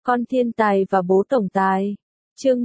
Con thiên tài và bố tổng tài. Chương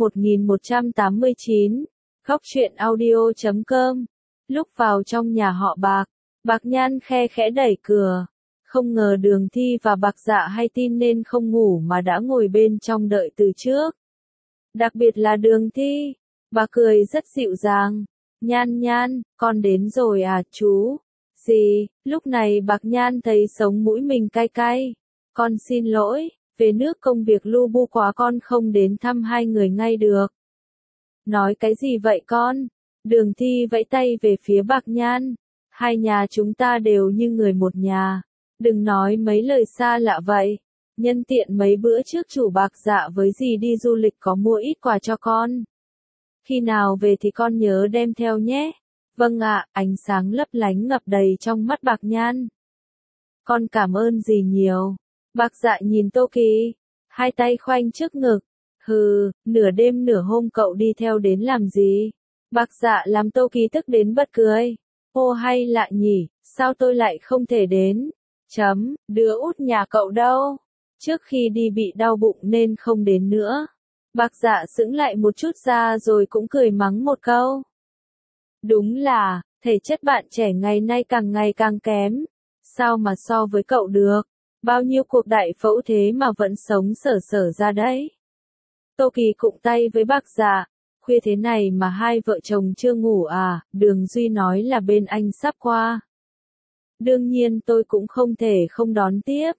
1189. Góc truyện audio.com. Lúc vào trong nhà họ Bạc, Bạc Nhan khe khẽ đẩy cửa. Không ngờ Đường Thi và Bạc Dạ hay tin nên không ngủ mà đã ngồi bên trong đợi từ trước. Đặc biệt là Đường Thi, bà cười rất dịu dàng. Nhan Nhan, con đến rồi à chú? Gì? Lúc này Bạc Nhan thấy sống mũi mình cay cay. Con xin lỗi, về nước công việc lu bu quá con không đến thăm hai người ngay được. Nói cái gì vậy con? Đường Thi vẫy tay về phía Bạc Nhan. Hai nhà chúng ta đều như người một nhà. Đừng nói mấy lời xa lạ vậy. Nhân tiện mấy bữa trước chủ Bạc Dạ với dì đi du lịch có mua ít quà cho con. Khi nào về thì con nhớ đem theo nhé. Vâng ạ, ánh sáng lấp lánh ngập đầy trong mắt Bạc Nhan. Con cảm ơn dì nhiều. Bạc Dạ nhìn Tô Kỳ, hai tay khoanh trước ngực. Hừ, nửa đêm nửa hôm cậu đi theo đến làm gì? Bạc Dạ làm Tô Kỳ tức đến bật cười. Ô hay lạ nhỉ, sao tôi lại không thể đến? Đứa út nhà cậu đâu? Trước khi đi bị đau bụng nên không đến nữa. Bạc Dạ sững lại một chút ra rồi cũng cười mắng một câu. Đúng là, thể chất bạn trẻ ngày càng kém. Sao mà so với cậu được? Bao nhiêu cuộc đại phẫu thế mà vẫn sống sờ ra đấy. Tô Kỳ cụng tay với Bạc Dạ. Khuya thế này mà hai vợ chồng chưa ngủ à? Đường Duy nói là bên anh sắp qua. Đương nhiên tôi cũng không thể không đón tiếp.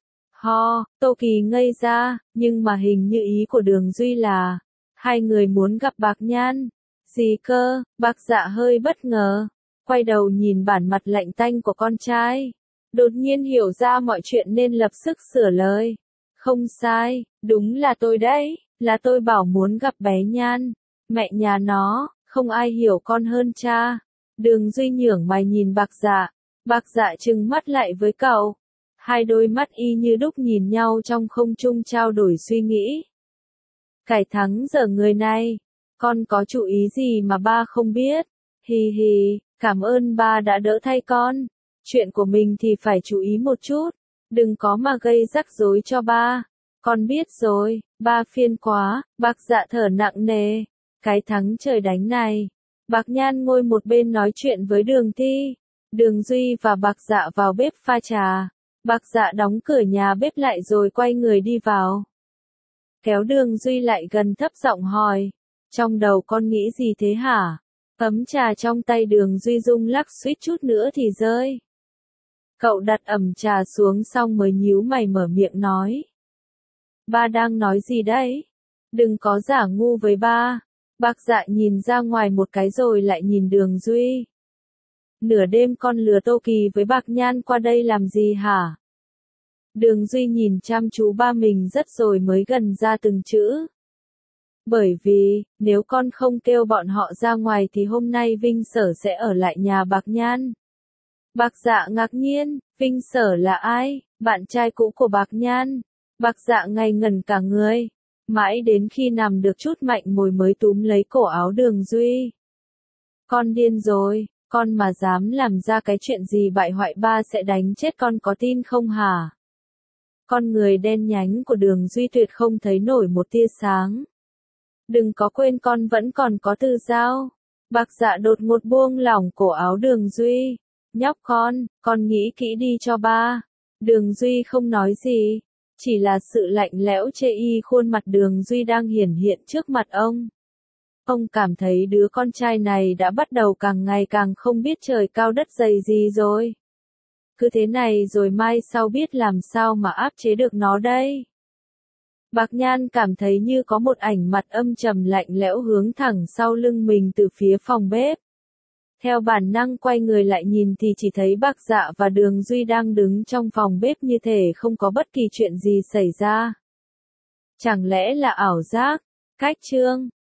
Tô Kỳ ngây ra, nhưng mà hình như ý của Đường Duy là hai người muốn gặp Bạc Nhan. Gì cơ? Bạc Dạ hơi bất ngờ, quay đầu nhìn bản mặt lạnh tanh của con trai. Đột nhiên hiểu ra mọi chuyện nên lập tức sửa lời. Không sai, đúng là tôi đấy, là tôi bảo muốn gặp bé Nhan. Mẹ nhà nó, không ai hiểu con hơn cha. Đường Duy nhướng mày nhìn Bạc Dạ. Bạc Dạ trừng mắt lại với cậu. Hai đôi mắt y như đúc nhìn nhau trong không trung trao đổi suy nghĩ. Cải thắng giờ người này, con có chủ ý gì mà ba không biết? Hì hì, cảm ơn ba đã đỡ thay con. Chuyện của mình thì phải chú ý một chút, đừng có mà gây rắc rối cho ba. Con biết rồi, ba phiền quá. Bạc Dạ thở nặng nề. Cái thắng trời đánh này. Bạc Nhan ngồi một bên nói chuyện với Đường Thi. Đường Duy và Bạc Dạ vào bếp pha trà. Bạc Dạ đóng cửa nhà bếp lại rồi quay người đi vào. Kéo Đường Duy lại gần thấp giọng hỏi. Trong đầu con nghĩ gì thế hả? Ấm trà trong tay Đường Duy rung lắc suýt chút nữa thì rơi. Cậu đặt ấm trà xuống xong mới nhíu mày mở miệng nói. Ba đang nói gì đấy? Đừng có giả ngu với ba. Bạc Dạ nhìn ra ngoài một cái rồi lại nhìn Đường Duy. Nửa đêm con lừa Tô Kỳ với Bạc Nhan qua đây làm gì hả? Đường Duy nhìn chăm chú ba mình rất rồi mới gần ra từng chữ. Bởi vì, nếu con không kêu bọn họ ra ngoài thì hôm nay Vinh Sở sẽ ở lại nhà Bạc Nhan. Bạc Dạ ngạc nhiên, Vinh Sở là ai? Bạn trai cũ của Bạc Nhan. Bạc Dạ ngây ngẩn cả người. Mãi đến khi nằm được chút mạnh mồi mới túm lấy cổ áo Đường Duy. Con điên rồi, con mà dám làm ra cái chuyện gì bại hoại ba sẽ đánh chết con có tin không hả? Con người đen nhánh của Đường Duy tuyệt không thấy nổi một tia sáng. Đừng có quên con vẫn còn có Tư Giao. Bạc Dạ đột ngột buông lỏng cổ áo Đường Duy. Nhóc con nghĩ kỹ đi cho ba. Đường Duy không nói gì. Chỉ là sự lạnh lẽo chê y khuôn mặt Đường Duy đang hiển hiện trước mặt ông. Ông cảm thấy đứa con trai này đã bắt đầu càng ngày càng không biết trời cao đất dày gì rồi. Cứ thế này rồi mai sau biết làm sao mà áp chế được nó đây. Bạc Nhan cảm thấy như có một ảnh mặt âm trầm lạnh lẽo hướng thẳng sau lưng mình từ phía phòng bếp. Theo bản năng quay người lại nhìn thì chỉ thấy Bạc Dạ và Đường Duy đang đứng trong phòng bếp như thể không có bất kỳ chuyện gì xảy ra. Chẳng lẽ là ảo giác? Cách chương